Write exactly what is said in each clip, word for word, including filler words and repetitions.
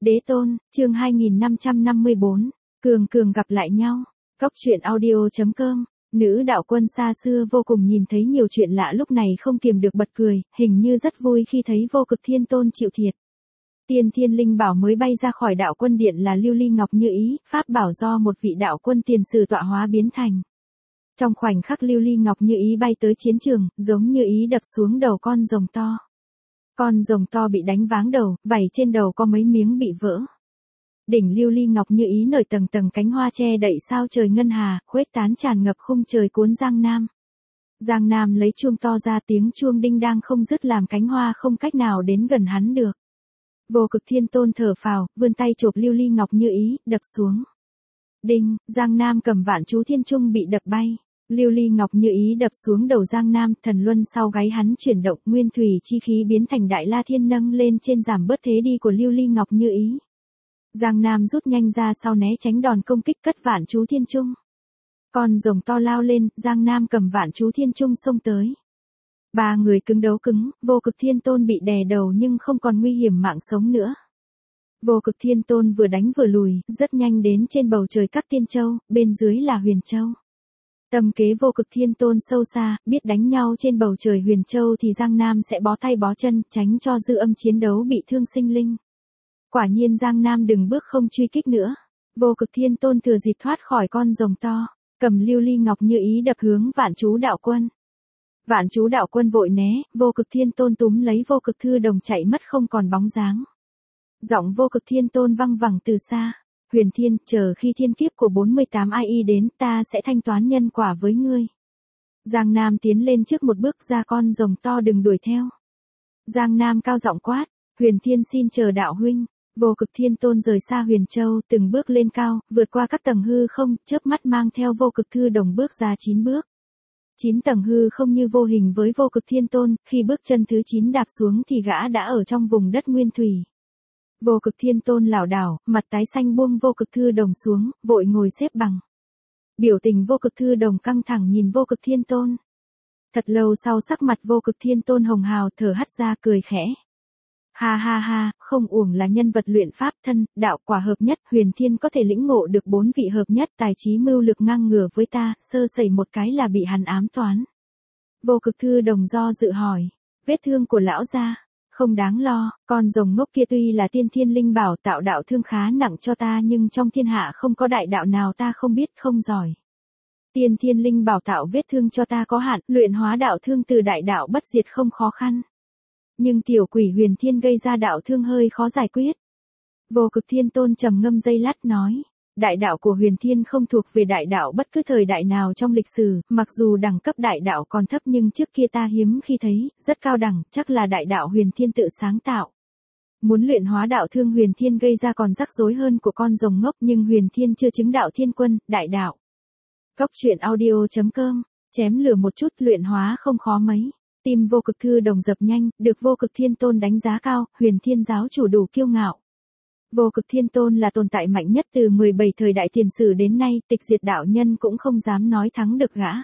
Đế tôn, chương hai nghìn năm trăm năm mươi bốn, Cường Cường gặp lại nhau. Cóc truyện audio.com, nữ đạo quân xa xưa vô cùng nhìn thấy nhiều chuyện lạ lúc này không kiềm được bật cười, hình như rất vui khi thấy Vô Cực Thiên Tôn chịu thiệt. Tiên Thiên Linh Bảo mới bay ra khỏi đạo quân điện là Lưu Ly Ngọc Như Ý, pháp bảo do một vị đạo quân tiền sử tọa hóa biến thành. Trong khoảnh khắc Lưu Ly Ngọc Như Ý bay tới chiến trường, giống như ý đập xuống đầu con rồng to. Con rồng to bị đánh váng đầu, vảy trên đầu có mấy miếng bị vỡ. Đỉnh Lưu Ly Ngọc Như Ý nổi tầng tầng cánh hoa che đậy sao trời ngân hà, khuếch tán tràn ngập khung trời cuốn Giang Nam. Giang Nam lấy chuông to ra, tiếng chuông đinh đang không dứt làm cánh hoa không cách nào đến gần hắn được. Vô Cực Thiên Tôn thở phào, vươn tay chộp Lưu Ly Ngọc Như Ý, đập xuống. Đinh, Giang Nam cầm Vạn Chú Thiên Trung bị đập bay. Lưu Ly Ngọc Như Ý đập xuống đầu Giang Nam, thần luân sau gáy hắn chuyển động, nguyên thủy chi khí biến thành Đại La Thiên nâng lên trên giảm bớt thế đi của Lưu Ly Ngọc Như Ý. Giang Nam rút nhanh ra sau né tránh đòn công kích cất Vạn Chú Thiên Trung. Con rồng to lao lên, Giang Nam cầm Vạn Chú Thiên Trung xông tới. Ba người cứng đấu cứng, Vô Cực Thiên Tôn bị đè đầu nhưng không còn nguy hiểm mạng sống nữa. Vô Cực Thiên Tôn vừa đánh vừa lùi, rất nhanh đến trên bầu trời các Tiên Châu, bên dưới là Huyền Châu. Tâm kế Vô Cực Thiên Tôn sâu xa, biết đánh nhau trên bầu trời Huyền Châu thì Giang Nam sẽ bó tay bó chân, tránh cho dư âm chiến đấu bị thương sinh linh. Quả nhiên Giang Nam đừng bước không truy kích nữa. Vô Cực Thiên Tôn thừa dịp thoát khỏi con rồng to, cầm Lưu Ly Ngọc Như Ý đập hướng Vạn Chú Đạo Quân. Vạn Chú Đạo Quân vội né, Vô Cực Thiên Tôn túm lấy Vô Cực Thư Đồng chạy mất không còn bóng dáng. Giọng Vô Cực Thiên Tôn văng vẳng từ xa. Huyền Thiên, chờ khi thiên kiếp của bốn mươi tám ai i đến, ta sẽ thanh toán nhân quả với ngươi. Giang Nam tiến lên trước một bước, ra con rồng to đừng đuổi theo. Giang Nam cao giọng quát, Huyền Thiên xin chờ đạo huynh. Vô Cực Thiên Tôn rời xa Huyền Châu, từng bước lên cao, vượt qua các tầng hư không, chớp mắt mang theo Vô Cực Thư Đồng bước ra chín bước. Chín tầng hư không như vô hình với Vô Cực Thiên Tôn, khi bước chân thứ chín đạp xuống thì gã đã ở trong vùng đất nguyên thủy. Vô Cực Thiên Tôn lảo đảo, mặt tái xanh buông Vô Cực Thư Đồng xuống, vội ngồi xếp bằng. Biểu tình Vô Cực Thư Đồng căng thẳng nhìn Vô Cực Thiên Tôn. Thật lâu sau sắc mặt Vô Cực Thiên Tôn hồng hào, thở hắt ra cười khẽ. Ha ha ha, không uổng là nhân vật luyện pháp thân, đạo quả hợp nhất, Huyền Thiên có thể lĩnh ngộ được bốn vị hợp nhất, tài trí mưu lực ngang ngửa với ta, sơ sẩy một cái là bị hắn ám toán. Vô Cực Thư Đồng do dự hỏi, vết thương của lão gia, không đáng lo, con rồng ngốc kia tuy là tiên thiên linh bảo tạo đạo thương khá nặng cho ta nhưng trong thiên hạ không có đại đạo nào ta không biết không giỏi. Tiên thiên linh bảo tạo vết thương cho ta có hạn, luyện hóa đạo thương từ đại đạo bất diệt không khó khăn. Nhưng tiểu quỷ Huyền Thiên gây ra đạo thương hơi khó giải quyết. Vô Cực Thiên Tôn trầm ngâm giây lát nói, đại đạo của Huyền Thiên không thuộc về đại đạo bất cứ thời đại nào trong lịch sử, mặc dù đẳng cấp đại đạo còn thấp nhưng trước kia ta hiếm khi thấy, rất cao đẳng, chắc là đại đạo Huyền Thiên tự sáng tạo. Muốn luyện hóa đạo thương Huyền Thiên gây ra còn rắc rối hơn của con rồng ngốc nhưng Huyền Thiên chưa chứng đạo thiên quân, đại đạo. Cóc truyện audio.com, chém lửa một chút luyện hóa không khó mấy. Tim Vô Cực Thư Đồng dập nhanh, được Vô Cực Thiên Tôn đánh giá cao, Huyền Thiên giáo chủ đủ kiêu ngạo. Vô Cực Thiên Tôn là tồn tại mạnh nhất từ mười bảy thời đại tiền sử đến nay, tịch diệt đạo nhân cũng không dám nói thắng được gã.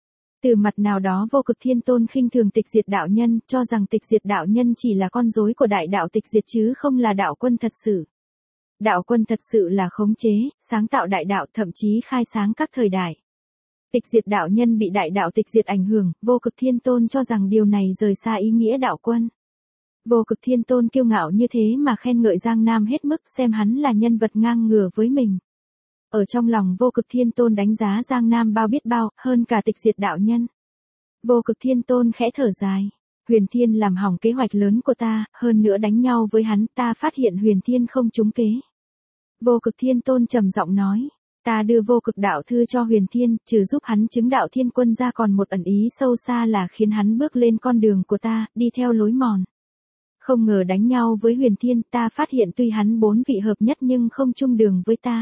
Từ mặt nào đó Vô Cực Thiên Tôn khinh thường tịch diệt đạo nhân, cho rằng tịch diệt đạo nhân chỉ là con rối của đại đạo tịch diệt chứ không là đạo quân thật sự. Đạo quân thật sự là khống chế, sáng tạo đại đạo, thậm chí khai sáng các thời đại. Tịch diệt đạo nhân bị đại đạo tịch diệt ảnh hưởng, Vô Cực Thiên Tôn cho rằng điều này rời xa ý nghĩa đạo quân. Vô Cực Thiên Tôn kiêu ngạo như thế mà khen ngợi Giang Nam hết mức, xem hắn là nhân vật ngang ngửa với mình. Ở trong lòng Vô Cực Thiên Tôn đánh giá Giang Nam bao biết bao, hơn cả tịch diệt đạo nhân. Vô Cực Thiên Tôn khẽ thở dài. Huyền Thiên làm hỏng kế hoạch lớn của ta, hơn nữa đánh nhau với hắn, ta phát hiện Huyền Thiên không trúng kế. Vô Cực Thiên Tôn trầm giọng nói. Ta đưa Vô Cực đạo thư cho Huyền Thiên, trừ giúp hắn chứng đạo thiên quân ra còn một ẩn ý sâu xa là khiến hắn bước lên con đường của ta, đi theo lối mòn. Không ngờ đánh nhau với Huyền Thiên, ta phát hiện tuy hắn bốn vị hợp nhất nhưng không chung đường với ta.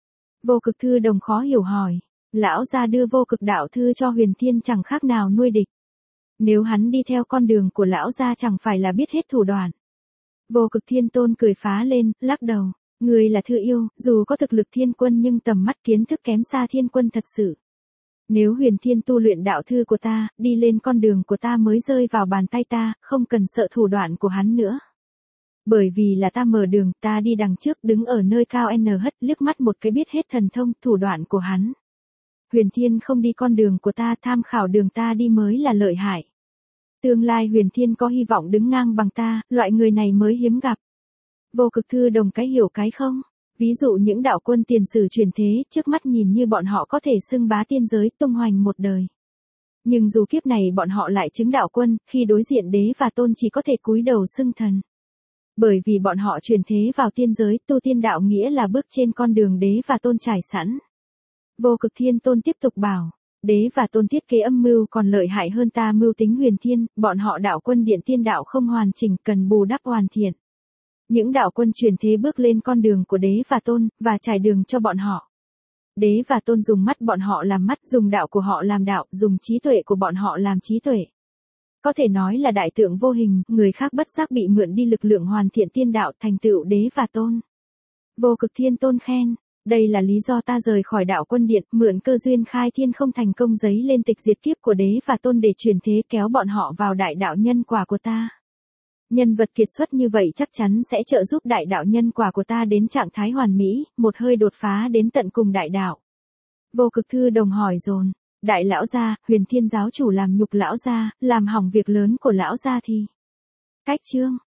Vô Cực Thư Đồng khó hiểu hỏi, lão gia đưa Vô Cực đạo thư cho Huyền Thiên chẳng khác nào nuôi địch. Nếu hắn đi theo con đường của lão gia chẳng phải là biết hết thủ đoạn. Vô Cực Thiên Tôn cười phá lên, lắc đầu. Người là thư yêu, dù có thực lực thiên quân nhưng tầm mắt kiến thức kém xa thiên quân thật sự. Nếu Huyền Thiên tu luyện đạo thư của ta, đi lên con đường của ta mới rơi vào bàn tay ta, không cần sợ thủ đoạn của hắn nữa. Bởi vì là ta mở đường, ta đi đằng trước, đứng ở nơi cao N hất, liếc mắt một cái biết hết thần thông, thủ đoạn của hắn. Huyền Thiên không đi con đường của ta, tham khảo đường ta đi mới là lợi hại. Tương lai Huyền Thiên có hy vọng đứng ngang bằng ta, loại người này mới hiếm gặp. Vô Cực Thư Đồng cái hiểu cái không? Ví dụ những đạo quân tiền sử truyền thế, trước mắt nhìn như bọn họ có thể xưng bá tiên giới, tung hoành một đời. Nhưng dù kiếp này bọn họ lại chứng đạo quân, khi đối diện đế và tôn chỉ có thể cúi đầu xưng thần. Bởi vì bọn họ truyền thế vào tiên giới, tu tiên đạo nghĩa là bước trên con đường đế và tôn trải sẵn. Vô Cực Thiên Tôn tiếp tục bảo, đế và tôn thiết kế âm mưu còn lợi hại hơn ta mưu tính Huyền Thiên, bọn họ đạo quân điện tiên đạo không hoàn chỉnh, cần bù đắp hoàn thiện. Những đạo quân truyền thế bước lên con đường của đế và tôn, và trải đường cho bọn họ. Đế và tôn dùng mắt bọn họ làm mắt, dùng đạo của họ làm đạo, dùng trí tuệ của bọn họ làm trí tuệ. Có thể nói là đại tượng vô hình, người khác bất giác bị mượn đi lực lượng hoàn thiện tiên đạo, thành tựu đế và tôn. Vô Cực Thiên Tôn khen, đây là lý do ta rời khỏi đạo quân điện, mượn cơ duyên khai thiên không thành công giấy lên tịch diệt kiếp của đế và tôn để truyền thế kéo bọn họ vào đại đạo nhân quả của ta. Nhân vật kiệt xuất như vậy chắc chắn sẽ trợ giúp đại đạo nhân quả của ta đến trạng thái hoàn mỹ, một hơi đột phá đến tận cùng đại đạo. Vô Cực Thư Đồng hỏi dồn, đại lão gia, Huyền Thiên giáo chủ làm nhục lão gia, làm hỏng việc lớn của lão gia thì. Cách chương